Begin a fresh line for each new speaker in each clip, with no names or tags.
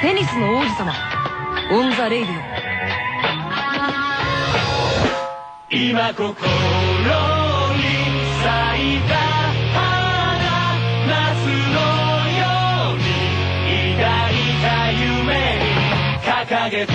テニスの王子様オン・ザ・レイディオ。
今心に咲いた花夏のように抱いた夢に掲げた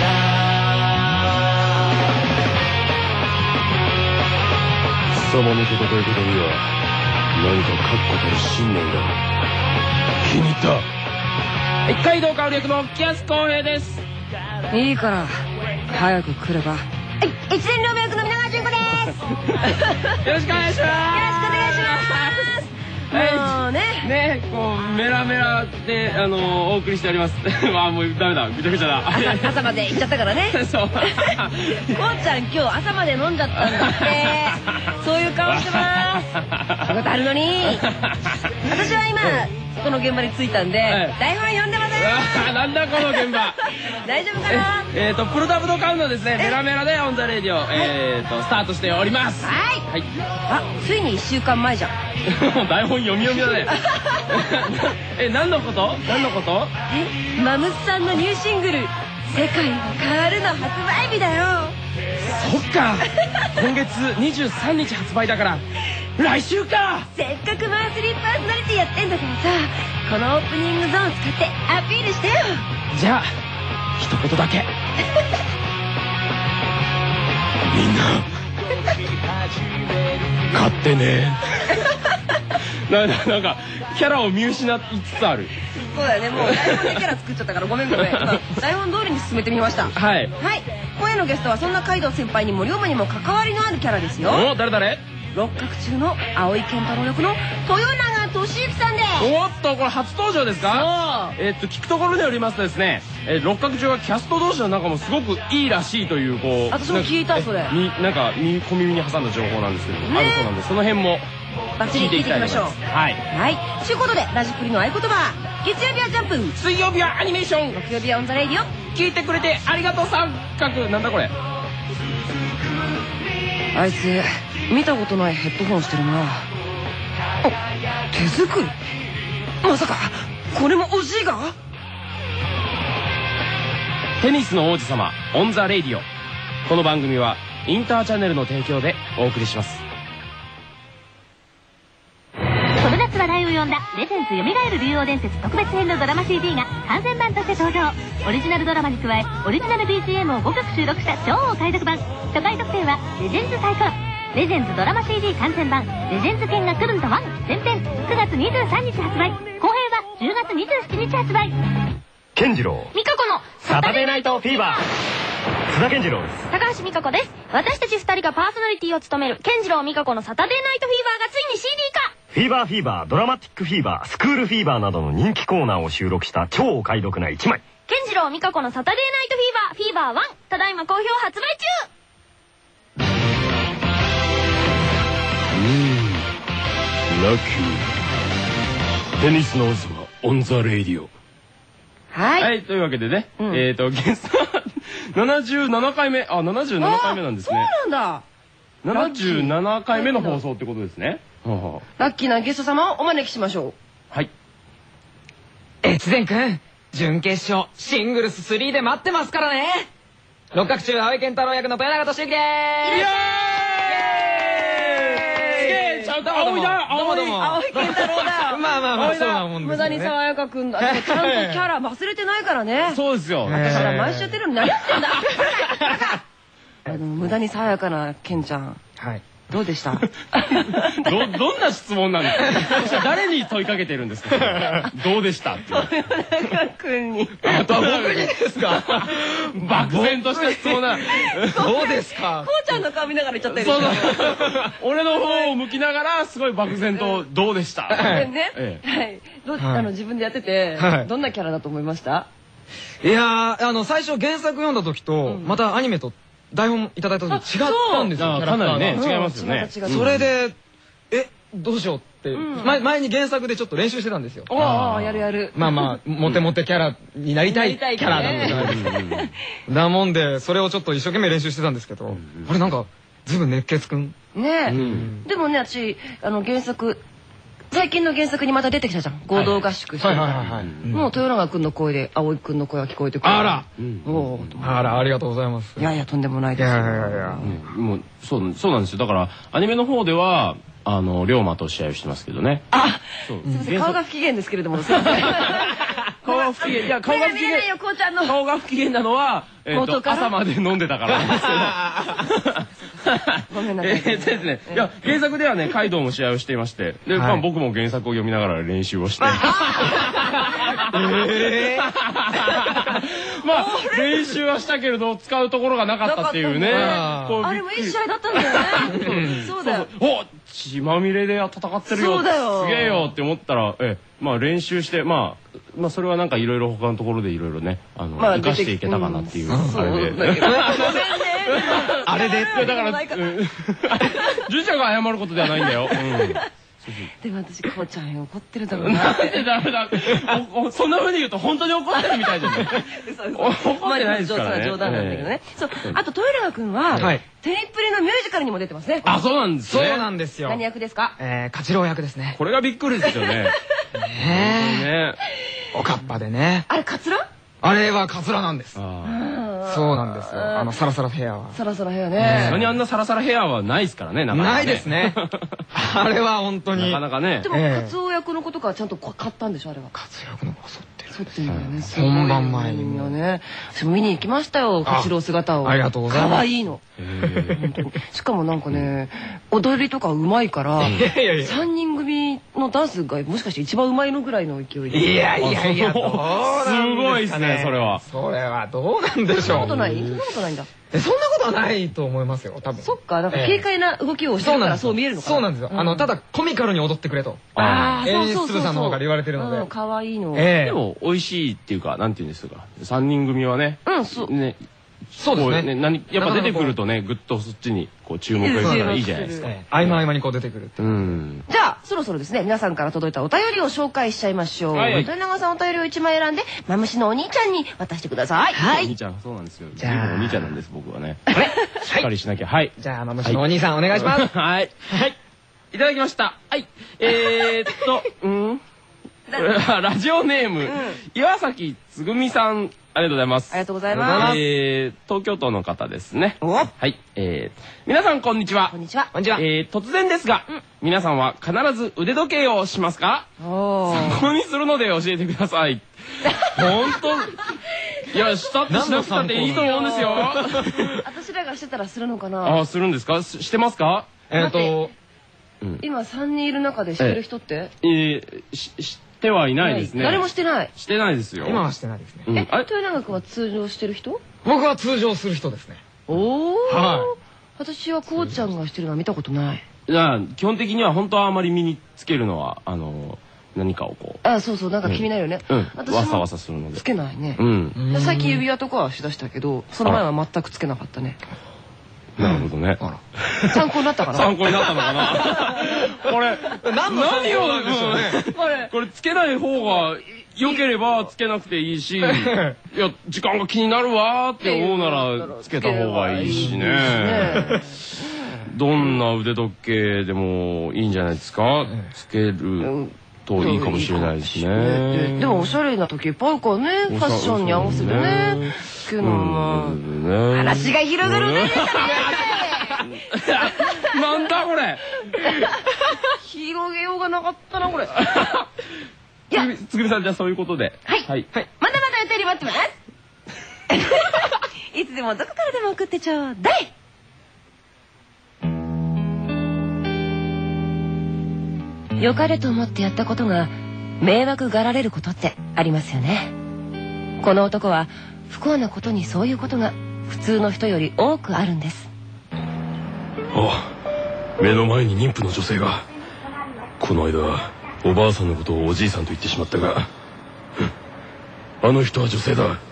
貴様の戦い方には何か確固たる信念がある。気に入った。
北海道香り役の木安浩平です。
いいから早く来れば。
一年両役の皆川純子です。
よろしくお願いします。
よろしくお願いします。もうね
こうメラメラでお送りしております。わあもうダメだ、ぐちゃぐちゃだ。
朝まで行っちゃったからね。
そう。
こうちゃん今日朝まで飲んじゃったんだって。そういう顔してます。仕事あるのに。私は今この現場に着いたんで台本読んでません。
なんだこの現場。
大丈夫かな。
プロダブドカウンのですね、メラメラでオンザレディオスタートしております。
はい。あ、ついに1週間前じゃん。
台本読みだね。何のこと？
マムスさんのニューシングル「世界は変わる」の発売日だよ。
そっか。今月23日発売だから来週か。
せっかくマンスリーパーソナリティやってんだからさ、このオープニングゾーン使ってアピールしてよ。
じゃあ一言だけ。
みんな勝ってね。
なんかキャラを見失いつつある。
そうだよね、もう台本でキャラ作っちゃったからごめん。台本通りに進めてみました。
はい。
今夜のゲストはそんなカイドウ先輩にも龍馬にも関わりのあるキャラですよ。
お、誰？
六角中の青井健太郎役の豊永俊之さんです。
おっと、これ初登場ですか？聞くところによりますとですね、六角中はキャスト同士の仲もすごくいいらしいという、こう
私も聞いた。それ
なんか小耳に挟んだ情報なんですけども、あるそうなんで、その辺も
バッチリ聞いていきましょう。はい。ということでラジプリの合言葉、月曜日はジャンプ、
水曜日はアニメーション、
木曜日はオンザレイディオ。
聞いてくれてありがとう三角。なんだこれ。
あいつ見たことないヘッドホンしてるな。手作り？まさかこれもおじいが？
テニスの王子様オンザレイディオ。この番組はインターチャネルの提供でお送りします。
この夏話題を呼んだレジェンズ蘇る竜王伝説特別編のドラマ CD が完全版として登場。オリジナルドラマに加えオリジナル BGM を5曲収録した超お買い得版。初回特典はレジェンズサイコロ、レジェンズドラマ CD 完全版レジェンズ剣が来るんだ1前編9月23日発売。後編は10月27日発売。
健次郎
美香子の
サタデーナイトフィーバー。津田健次郎です。
高橋美香子です。私たち2人がパーソナリティを務める健次郎美香子のサタデーナイトフィーバーがついに CD 化。
フィーバーフィーバー、ドラマティックフィーバー、スクールフィーバーなどの人気コーナーを収録した超お買い得な1枚。
健次郎美香子のサタデーナイトフィーバー1、ただいま好評発売中。
ラッキー。テニスの王子はオンザレイディオ。
はい、というわけでね、ゲスト77回目、77回目なんですね。
そうなんだ。
77回目の放送ってことですね。
ラッキーなゲスト様をお招きしましょう。
はい。
越前くん、準決勝シングルス3で待ってますからね。六角中青井健太郎役の豊永俊之でーす。
イエーイ。ちゃんと青井だ。
青井健太郎だ。
まあそうなもんですね。
無駄に爽やかくんだ。ちゃんとキャラ忘れてないからね。
そうですよ。
私ら毎週やってるのに何やってんだ。無駄に爽やかなケンちゃん。
はい。
どうでした？
どんな質問なんですか？誰に問いかけてるんですか？どうでしたって。
豊永君に。
あとは僕にですか？
漠然とした質問な。
どうですか？
こうちゃんの顔見ながら言っちゃったよ。
そう。俺の方を向きながらすごい漠然とどうでした？
ね。はい。自分でやっててどんなキャラだと思いました？
いや最初原作読んだ時とまたアニメと台本いただいた時違ったんですよ。
かなりね違いますよね。
それでどうしようって前に原作でちょっと練習してたんですよ。
ああ、やる。
まあモテモテキャラになりたいキャラだだもんで、それをちょっと一生懸命練習してたんですけど、あれなんかずいぶん熱血くん
ね。でもね、私原作最近の原作にまた出てきたじゃん。合同合宿してるから。もう豊永君の声で葵君の声が聞こえてくる。
あら、
あ
ら、ありがとうございます。
いやいや、とんでもないです。
もうそうなんですよ。だからアニメの方では龍馬と試合をしてますけどね。
あ、すみません、顔が不機嫌ですけれども。すみません。
顔が不機嫌、いや顔が不機嫌。顔が不機嫌なのは朝まで飲んでたからなんですけど。
ごめんなさい。
ですね。いや原作ではねカイドウも試合をしていまして、で僕も原作を読みながら練習をして。まあ練習はしたけれど使うところがなかったっていうね。
あれもいい試合だったんだよね。そうだよ。
お、血まみれで戦ってるよ。すげえよって思ったら、まあ練習してまあそれはなんかいろいろ他のところでいろいろね生かしていけたかなっていうあれで。あれでだから純ちゃんが謝ることではないんだよ。
でも私こうちゃんに怒ってるだろうなって。
ダメだ。そんな風に言うと本当に怒ってるみたいじゃない。怒ってないですからね。
冗談なんだけどね。そう、あと豊永君はテニプリのミュージカルにも出てますね。
あ、そうなんですね。
そうなんですよ。
何役ですか？
勝郎役ですね。
これがびっくりですよね。
ねえ。おかっぱでね。
あれカツラ？
あれはカツラなんです。そうなんですよ。サラサラヘアは。
サラサラヘアね。
何あんなサラサラヘアはないですからね。
ないですね。あれは本当に。
なかなかね。
でもカツオ役の子とかはちゃんと買ったんでしょあれは。
カツオ役の子剃ってる。
剃ってるんだよね。
本番前に
ね。私も見に行きましたよ。カツロ姿を。
ありがとうございます。
可愛いの。しかもなんかね、踊りとかうまいから、3人組のダンスがもしかして一番うまいのぐらいの勢いで。
いやいやいや、す
ごいですね、それは。
それはどうなんでしょう。
そんなことない？そんなことないんだ。
そんなことはないと思いますよ、多分。
そっか、なんか軽快な動きをしてるからそう見えるのかな。
そうなんですよ。ただコミカルに踊ってくれと。演出部さんの方から言われてるので。
可愛いの。
でも美味しいっていうか、なんていうんですか。3人組はね。ね。
そうですね。
やっぱ出てくるとね、ぐっとそっちに注目がいいじゃないですか。
合間合間にこう出てくるって。
じゃあそろそろですね、皆さんから届いたお便りを紹介しちゃいましょう。豊永さんお便りを1枚選んでマムシのお兄ちゃんに渡してください。
はい。お兄ちゃん、そうなんですよ。自分お兄ちゃんなんです僕はね。しっかりしなきゃ。はい。
じゃあマムシのお兄さんお願いします。
はい。はい。いただきました。はい。ラジオネーム岩崎つぐみさん。ありがとうございます。
ありがとうございます。
東京都の方ですね。はい。皆さんこんにちは。
こんにちは。
突然ですが、皆さんは必ず腕時計をしますか？参考にするので教えてください。本当。いや、したってしなくたっていいと思うんですよ。
私らがしてたらするのかな？
あ、するんですか？してますか？
今3人いる中でしてる人って？
してはいないですね。
誰もしてない。
してないですよ。
今はしてないですね。
豊永君は通常してる人？
僕は通常する人ですね。
おお。私はこうちゃんがしてるのは見たことない。
基本的には本当はあまり身につけるのは何かをこう。
あ、そうそう、なんか気になるよね。
わさわさするので。
つけないね。最近指輪とかはしだしたけど、その前は全くつけなかったね。
なるほどね。
参考になったかな。
参考になったのかな。これ何をなんでしょうね。これつけない方が良ければつけなくていいし、いや時間が気になるわって思うならつけた方がいいしね。どんな腕時計でもいいんじゃないですか。つけるといいかもしれないですね。
でもおしゃれな時計いっぱいあるからね。ファッションに合わせてね。つけるのは話が広がるね。
なんだこれ。
広げようがなかったなこれ。
つぐみさん、じゃあそういうことで。
はい。まだまだお便り待ってます。いつでもどこからでも送ってちょうだい。良かれと思ってやったことが迷惑がられることってありますよね。この男は不幸なことにそういうことが普通の人より多くあるんです。
目の前に妊婦の女性が。この間おばあさんのことをおじいさんと言ってしまったが、あの人は女性だ。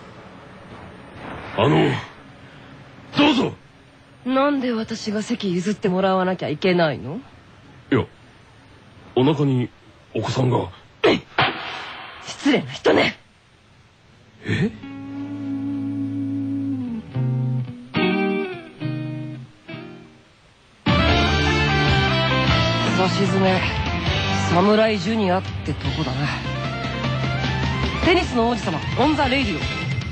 どうぞ。
なんで私が席譲ってもらわなきゃいけないの？
いや、お腹にお子さんが。
失礼な人ね。さしずめ、
侍ジュニアってとこだな。テニスの王子様オンザレイディオ。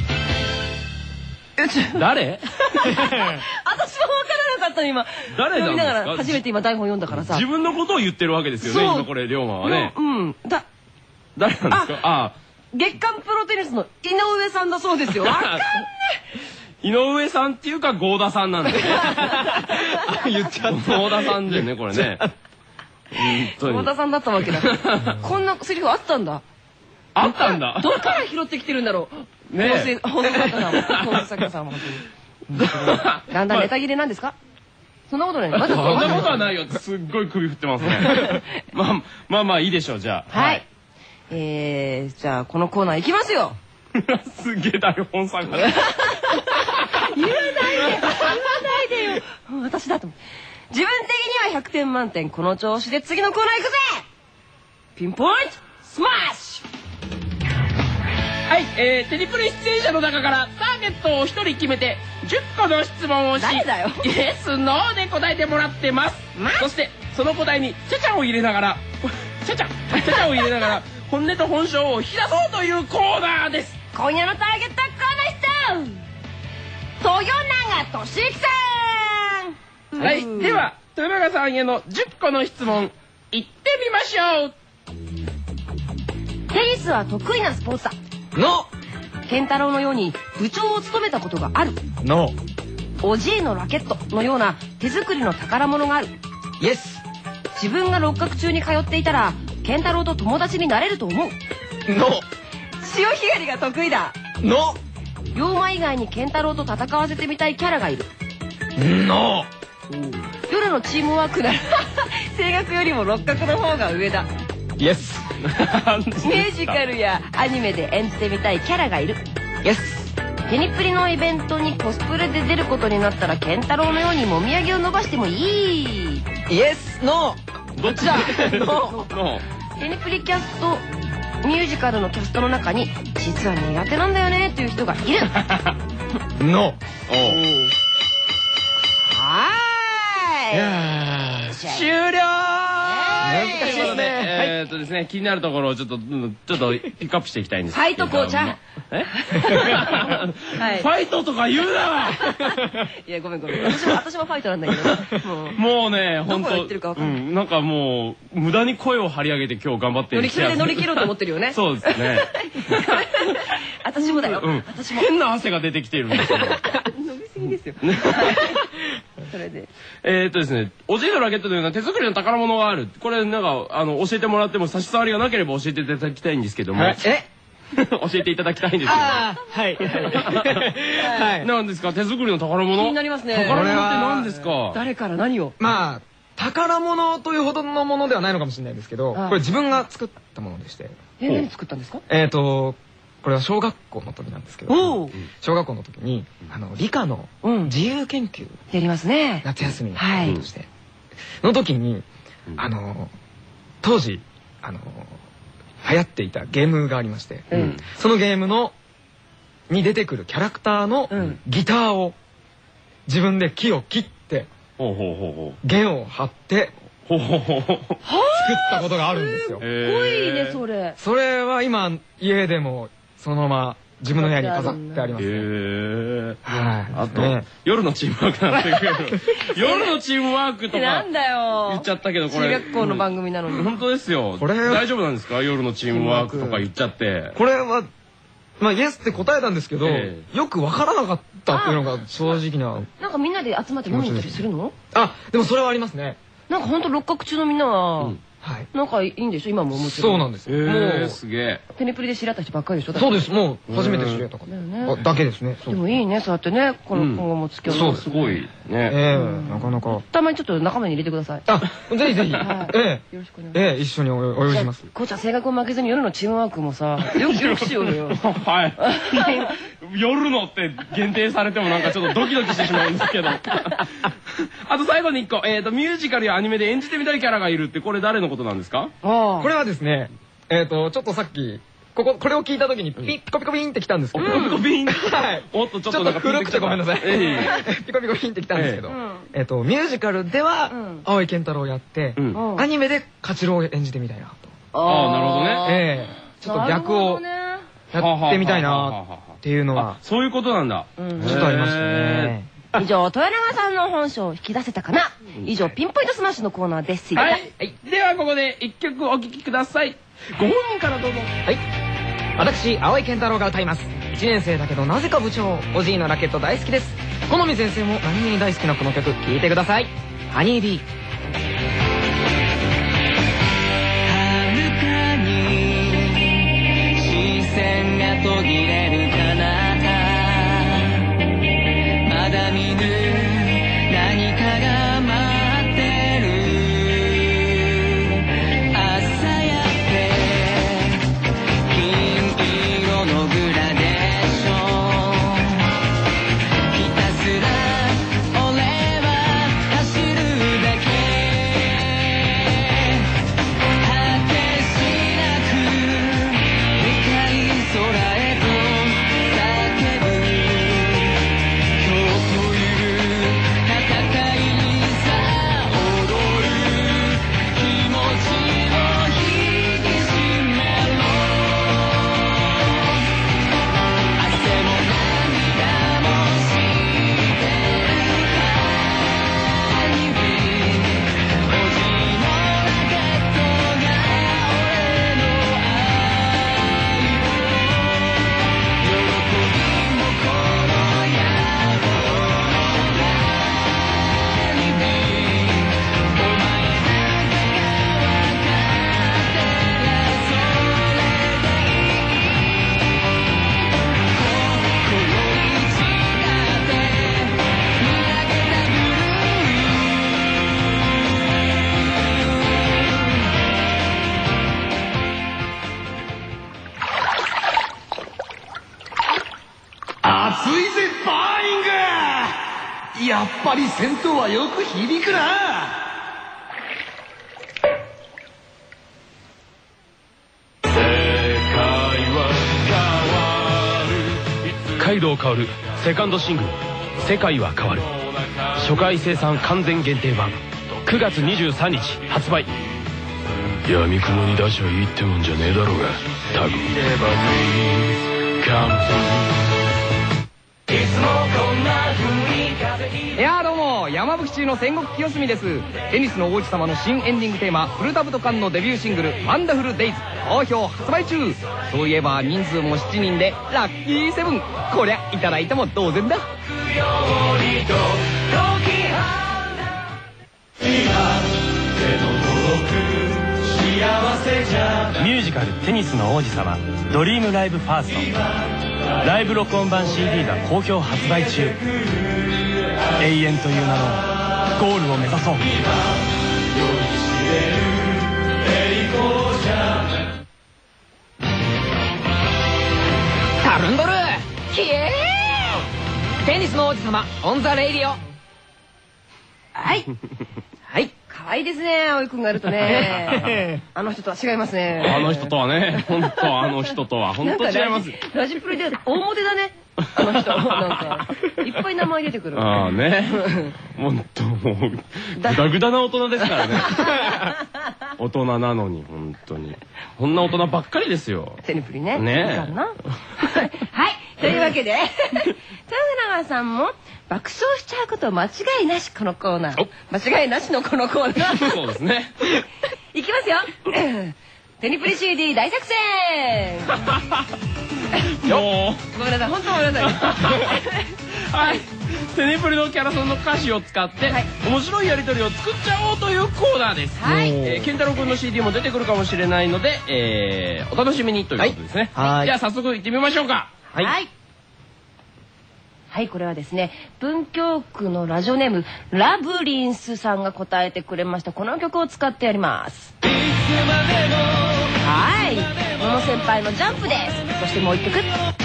誰？
私も分からなかったの今。
誰なんですか？
読みながら初めて今台本読んだからさ。
自分のことを言ってるわけですよね、今これ龍馬はね。
うん。
誰なんですか？あ、
月刊プロテニスの井上さんだそうですよ。わかんね
井上さんっていうか合田さんなんでね。言っちゃった。合田さんでね、これね。
合田さんだったわけだ。こんなセリフあったんだ。
あったんだ。
どっから拾ってきてるんだろう。ね、本坂さんも本当に。だんだんネタ切れなんですか？そんなことない。まだ
そんなことはないよ。すっごい首振ってますね。まあいいでしょう、じゃあ。
はい。じゃあこのコーナーいきますよ。
すげえ台本さんが。
言わないでよ。私だと思う。自分的には100点満点。この調子で次のコーナー行くぜ。ピンポイントスマッシュ。
はい、テニプリ出演者の中からターゲットを1人決めて10個の質問をし、
誰だよ。
イエスノーで答えてもらってます。そしてその答えにチャチャを入れながら本音と本性を引き出そうというコーナーです。
今夜のターゲットはこの人、豊永俊之さん。
はい、では豊永さんへの10個の質問いってみましょう。
テニスは得意なスポーツだ。
ノ
健太郎のように部長を務めたことがある。
ーノ
おじいのラケットのような手作りの宝物がある。
ーイエス
自分が六角中に通っていたら健太郎と友達になれると思う。
ノ
潮干狩りが得意だ。
ーノ
龍馬以外に健太郎と戦わせてみたいキャラがいる。
ーノ
夜のチームワークなら声楽よりも六角の方が上だ。
ーイエス
ミュージカルやアニメで演じてみたいキャラがいる。
イエス
テニプリのイベントにコスプレで出ることになったら健太郎のようにもみあげを伸ばしてもいい。
イエスノ
どっちだ？ノ
テニプリキャストミュージカルのキャストの中に実は苦手なんだよねという人がいる。
ーノ
はーい。
終了。
難しいですね。
ということでですね、気になるところをちょっとピックアップしていきたいんです。
ファイト紅茶。
え？
はい
ファイトとか言うな。
いやごめん。私もファイトなんだけど。
もうね、本
どこが言ってるかわかんない
当なんかもう無駄に声を張り上げて今日頑張ってる。
それで乗り切ろうと思ってるよね。
そうですね。
私もだよ。私も。
変な汗が出てきてるんですよ。
伸びすぎですよ。それで。
ですね、おじいのラケットのような手作りの宝物がある。これなんか教えてもらっても差し障りがなければ教えていただきたいんですけども。教えていただきたいんですけど。
はい
何ですか手作りの宝物？
気になりますね。
宝物って何ですか？
誰から何を？
まあ宝物というほどのものではないのかもしれないですけど、これ自分が作ったものでして。
何作ったんですか？
これは小学校の時なんですけど、小学校の時に理科の自由研究
やりますね。
夏休みとしての時に当時流行っていたゲームがありまして、そのゲームに出てくるキャラクターのギターを自分で木を切って弦を張って作ったことがあるんですよ。
すごいねそれ。
それは今家でもそのまま自分の部屋に飾ってありますね。
あと夜のチームワークなんだけど、夜のチームワークとか
なんだよ
言っちゃったけど、これ
中学校の番組なのに。
本当ですよ。大丈夫なんですか？夜のチームワークとか言っちゃって。
これはまあイエスって答えたんですけど、よくわからなかったっていうのが正直な。
なんかみんなで集まって飲みに行ったりするの？
でもそれはありますね。
なんか本当六角中のみんなはなんかいいんでしょ今ももちろん。
そうなんですよ。
もうすげえ。
テニプリで知り合った人ばっかりでしょ？
そうです。もう初めて知り合った方だけですね。
でもいいねそうやってね今後も付き合う。
そうすごいね。
なかなか。
たまにちょっと仲間に入れてください。
ぜひぜひ。よ
ろしくお願いします。
一緒にお呼びします。
こうちゃん性格を負けずに夜のチームワークもさよくしようよ。
はい。夜のって限定されてもなんかちょっとドキドキしてしまうんですけど。あと最後に一個ミュージカルやアニメで演じてみたいキャラがいるってこれ誰のことなんですか？
これはですねちょっとさっきこれを聞いた時にピコピコピンってきたんですけど、
ピコピコピン。
はい。
おっとちょっと
古くてごめんなさい。ピコピコピンってきたんですけど、 ミュージカルでは青井健太郎をやってアニメでカチロを演じてみたいなと。
ああ、なるほどね。
ちょっと逆をやってみたいなっていうのは
そういうことなんだ。
ちょっとありましたね。
以上、豊永さんの本性を引き出せたかな。以上、ピンポイントスマッシュのコーナーです。
はい。ではここで一曲お聴きください。ご本人からどうぞ。
はい。私、青井健太郎が歌います。1年生だけどなぜか部長。おじいのラケット大好きです。好み先生も何気に大好きなこの曲、聴いてください。ハニービー。
遥かに視線が途切れる彼方、まだ見ぬ何かが待ってる。朝やって金色のグラデーション、ひたすら俺は走るだけ。果てしなく深い空へと叫ぶ。今日という戦いさ踊る気持ちを引き締めろ。汗も涙もしてるかにおじのラケットが俺の愛を喜びもこの野郎のラニビお前なんかが分かってりゃそれでいい。心一なって見上げたブル
熱いぜバーニング。やっぱり戦闘はよく響くな。
カイドウ薫セカンドシングル「世界は変わる」初回生産完全限定版9月23日発売。闇雲に出しゃいいってもんじゃねえだろうがタグ。
いやどうも、山吹中の戦国清澄です。テニスの王子様の新エンディングテーマ、フルタブトカンのデビューシングル「ワンダフルデイズ」好評発売中。そういえば人数も7人でラッキーセブン。こりゃいただいても同然だ。
ミュージカル「テニスの王子様ドリームライブファースト」ライブ録音版 CD が好評発売中。永遠という名のゴールを目指そう。
タルンドルキエー。テニスの王子様オンザレイディオ。
はい
はい。
可愛いですね、葵くんがやるとね。あの人とは違いますね。
あの人とはね、本当あの人とは本当違います。
ラジプリで大モテだね。あの人なんかいっぱい名前出てくる。
ああね。本当もうグダグダな大人ですからね。大人なのに本当にこんな大人ばっかりですよ。
テニプリね。
ねえ。
はい。というわけで豊永さんも爆笑しちゃうこと間違いなしこのコーナー。間違いなしのこのコーナー。
そうですね。
いきますよ。テニプリ CD 大作戦。
も
ごめんなさい、本当ごめんなさい。
はい。テニプリのキャラソンの歌詞を使って面白いやり取りを作っちゃおうというコーナーです。
はい。
健太郎くんの CD も出てくるかもしれないので、お楽しみにということですね。
はい。
じゃあ早速行ってみましょうか。
はい。はい、これはですね、文京区のラジオネームラブリンスさんが答えてくれましたこの曲を使ってやります。はい、桃先輩のジャンプです。そしてもう一曲、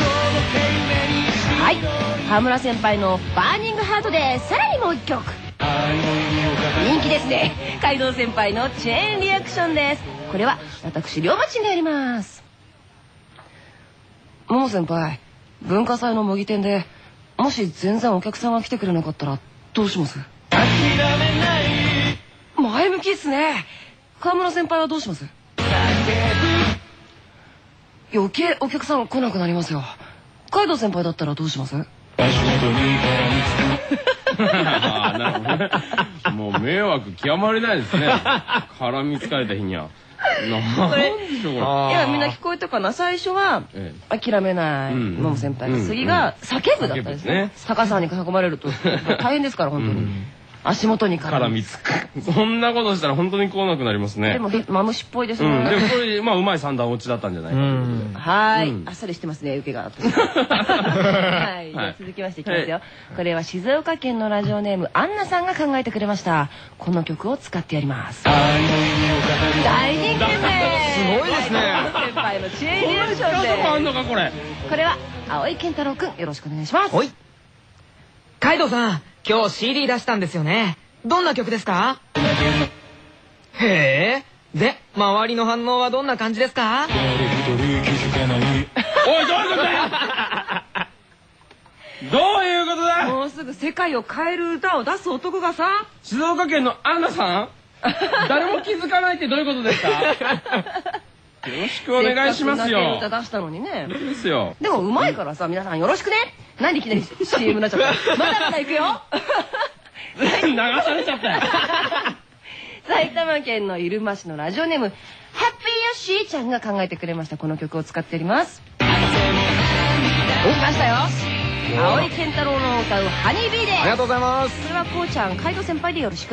はい、川村先輩のバーニングハートです。さらにもう一曲、人気ですね、街道先輩のチェーンリアクションです。これは私龍馬ちんがやります。桃先輩、文化祭の模擬店でもし全然お客さんが来てくれなかったらどうします？
前向きっすね。川村先輩はどうします？余計お客さん来なくなりますよ。カイドウ先輩だったらどうします？
なるほどね。もう迷惑極まりないですね。絡みつかれた日には。なんでしょうこれ。
いや、みんな聞こえたかな。最初は諦めないモモ先輩が、次が叫ぶだったんですね。高さんに囲まれると大変ですから本当に。足元に
絡みつく。そんなことしたら本当に来なくなりますね。
でもマムシっぽいですもんね。
でもこれまあうまい三段落ちだったんじゃないかということで。
はい、あっさりしてますね、受けが。はい、続きましていきますよ。これは静岡県のラジオネームアンナさんが考えてくれました。この曲を使ってやります。大人気ですね。
すごいですね。
先輩のチェーンリアクションで。
あんのかこれ。
これは青井健太郎くん、よろしくお願いします。
はい。カイドウさん、今日 CD 出したんですよね。どんな曲ですか？へえ。で、周りの反応はどんな感じですか？
おい、どういうことだよ。どういうことだ。
もうすぐ世界を変える歌を出す男がさ、
静岡県のアンナさん。誰も気づかないってどういうことですか？よろしくお願いしますよ。
せっかく歌出したのにね。
ですよ。
でもうまいからさ、皆さんよろしくね。なんでいきなり CM になっちゃった。まだまだ行くよ。
流されちゃったよ。
埼玉県の入間市のラジオネームハッピーヨッシーちゃんが考えてくれました。この曲を使っております。来ましたよ。青井健太郎の歌うハニービーです。
ありがとうございます。
それはこうちゃん、カイドウ先輩でよろしく。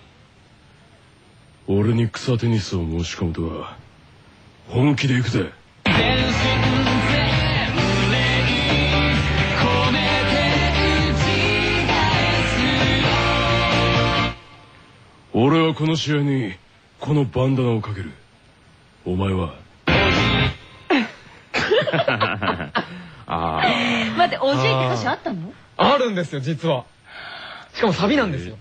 俺に草テニスを申し込むとは本気で行くぜ。俺はこの試合にこのバンダナをかける。お前は
待って、おじいって歌詞あったの？
あるんですよ、実は。しかもサビなんですよ。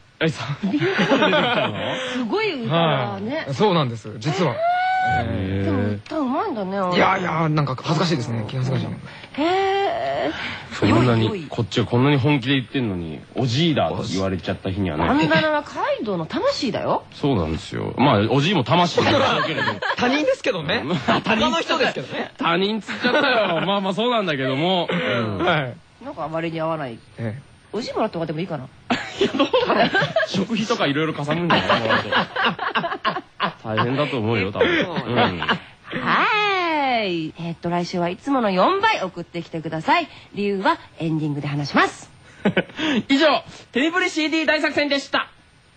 すごい歌だね。
そうなんです、実は。
でも歌うまいんだね。
いやいや、なんか恥ずかしいですね。気恥ずかしい。
へえ。
そんなにこっちはこんなに本気で言ってんのにおじいだと言われちゃった日にはね。
バンダナはカイドウの魂だよ。
そうなんですよ。まあおじいも魂だけど。
他人ですけどね。他人の人ですけどね。
他人つっちゃったよ。まあまあそうなんだけども。
はい。
なんかあまりに合わない。おじいもらった方がでもいいかな。
いや、どうかな。食費とかいろいろかさむんじゃないもらうと。大変だと思うよ、多分。
はい。来週はいつもの4倍送ってきてください。理由はエンディングで話します。
以上、テニプリ CD 大作戦でした。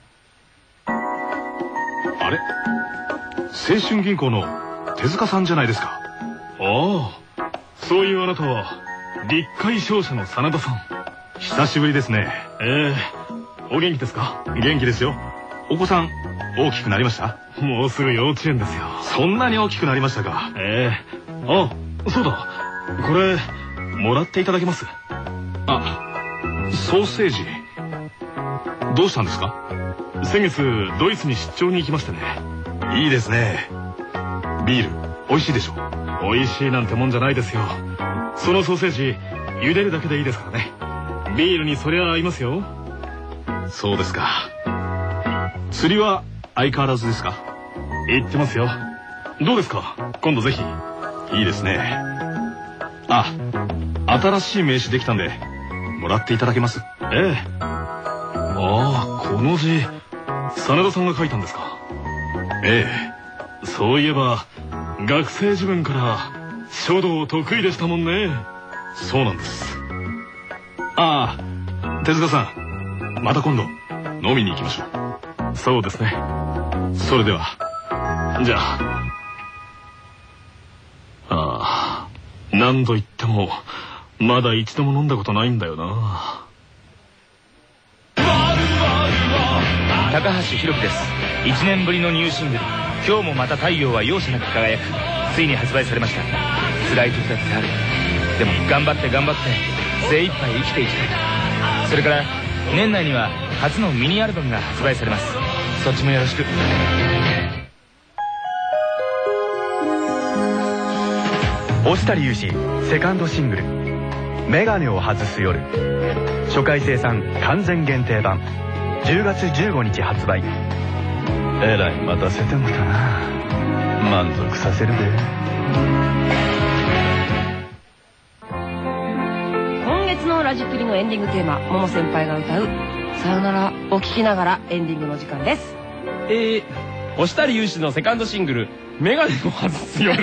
あれ？青春銀行の手塚さんじゃないですか。ああ、そういうあなたは立会商社の真田さん。久しぶりですね。お元気ですか？元気ですよ。お子さん大きくなりました？もうすぐ幼稚園ですよ。そんなに大きくなりましたか？あ、そうだ。これもらっていただけます？あ、ソーセージ。どうしたんですか？先月ドイツに出張に行きましてね。いいですね。ビール美味しいでしょ？美味しいなんてもんじゃないですよ。そのソーセージ茹でるだけでいいですからね。ビールにそりゃ合いますよ。そうですか。釣りは相変わらずですか？行ってますよ。どうですか？今度ぜひ。いいですね。あ、新しい名刺できたんでもらっていただけます？ああ、この字真田さんが書いたんですか？そういえば学生時分から書道得意でしたもんね。そうなんです。ああ、手塚さん、また今度飲みに行きましょう。そうですね。それでは。じゃあ。何度言ってもまだ一度も飲んだことないんだよな。
高橋宏樹です。1年ぶりのニューシングル「今日もまた太陽は容赦なく輝く」ついに発売されました。辛い時だってある。でも頑張って精一杯生きていきたい。それから年内には初のミニアルバムが発売されます。そっちもよろしく。押谷裕二セカンドシングル「メガネを外す夜」初回生産完全限定版。 10月15日発売。えらい待たせてもたな。満足させるで。
今月のラジプリのエンディングテーマ、もも先輩が歌うさよならを聴きながらエンディングの時間です。
押谷勇志のセカンドシングル「メガネを外す夜」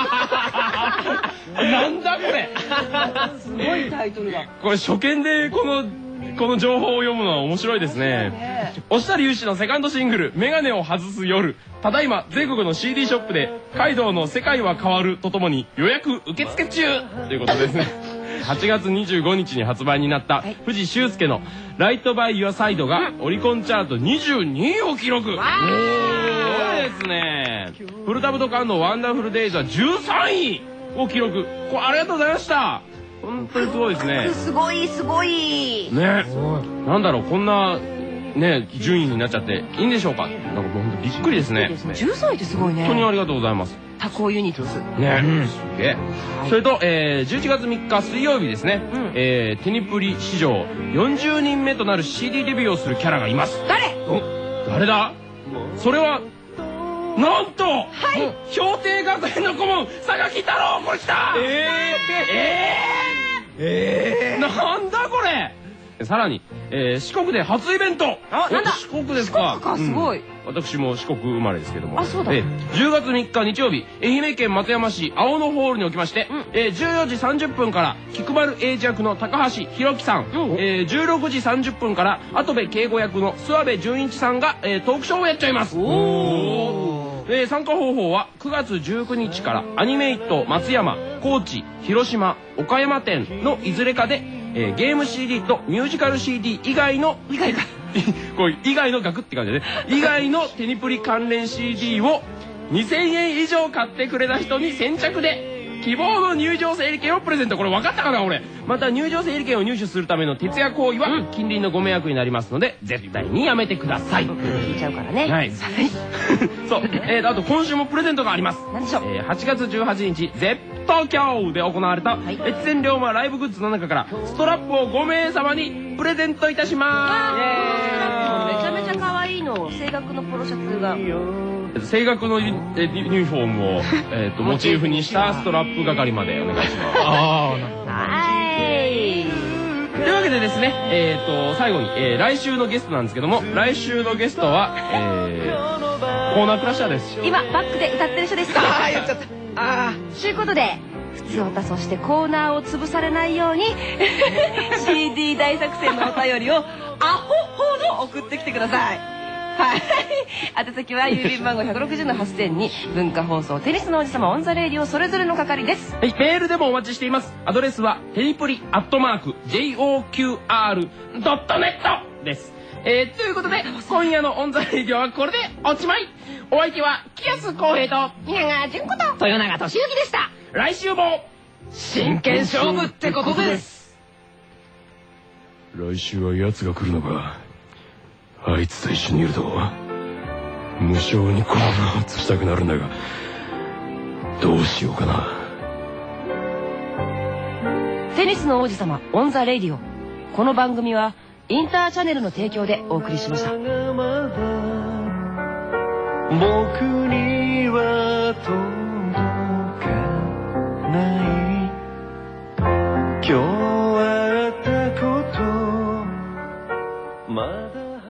なんだこれ
すごいタイトルだ。
これ初見でこの情報を読むのは面白いですね。押谷勇志のセカンドシングル「メガネを外す夜」、ただいま全国の CD ショップでカイドウの世界は変わるとともに予約受付中ということですね。8月25日に発売になった藤修介の「ライトバイユアサイド」がオリコンチャート22位を記録。すごいですね。フルタブと缶の「ワンダフルデイズ」は13位を記録。これありがとうございました。本当にすごいですね。
すごいすごい
ね。なんだろう、こんなね順位になっちゃっていいんでしょうか。なんか本当びっくりですね。
13位ってすごいね。
本当にありがとうございます。
他校ユニットス
ね、すげえ。それと、11月3日水曜日ですね、テニプリ史上40人目となる CD デビューをするキャラがいます。誰だ。それはなんと、氷定学園の顧問榊太郎。これ来た。なんだこれ。さらに、四国で初イベント。
なんだ。
四国ですか。
四国か、すごい。
私も四国生まれですけども。
あ、そうだ。
10月3日日曜日、愛媛県松山市青野ホールにおきまして、14時30分から菊丸英二役の高橋宏樹さん、16時30分から跡部圭吾役の諏訪部純一さんが、トークショーをやっちゃいます。参加方法は9月19日からアニメイト松山、高知、広島、岡山店のいずれかで、ゲーム CD とミュージカル CD 以外のこれ以外の額って感じでね、以外のテニプリ関連 CD を2000円以上買ってくれた人に先着で希望の入場整理券をプレゼント。これ分かったかな俺。また入場整理券を入手するための徹夜行為は近隣のご迷惑になりますので絶対にやめてください。
聞いちゃうからね。
はい。そう。あと今週もプレゼントがあります。
何でしょう。
8月18日 Z 東京で行われた越前龍馬ライブグッズの中からストラップを5名様にプレゼントいたします。
めちゃめちゃ可愛いの。声楽のポロシャツが。
声楽のユニフォームをモチーフにしたストラップ係までお願いします。
はい。
というわけでですね、最後に、来週のゲストなんですけども、来週のゲストは、コーナークラッシャーです。
今バックで歌ってる人ですか。
ああ、言っちゃった。ああ。
ということで、普通歌、そしてコーナーを潰されないようにCD 大作戦のお便りをアホほど送ってきてください。はい。宛先は郵便番号160-8000に文化放送テニスの王子様オンザレイディオそれぞれの係です。
はい、メールでもお待ちしています。アドレスはテニプリ@JOQR.net です。ということで今夜のオンザレイディオはこれでおしまい。お相手は木安浩平と
宮川純子と
豊永俊之でした。
来週も真剣勝負ってことです。
来週は奴が来るのか。あいつと一緒にいると無性に興奮したくなるんだが、どうしようかな。
テニスの王子様オンザレイディオ。この番組はインターチャネルの提供でお送りしました。
僕には届かない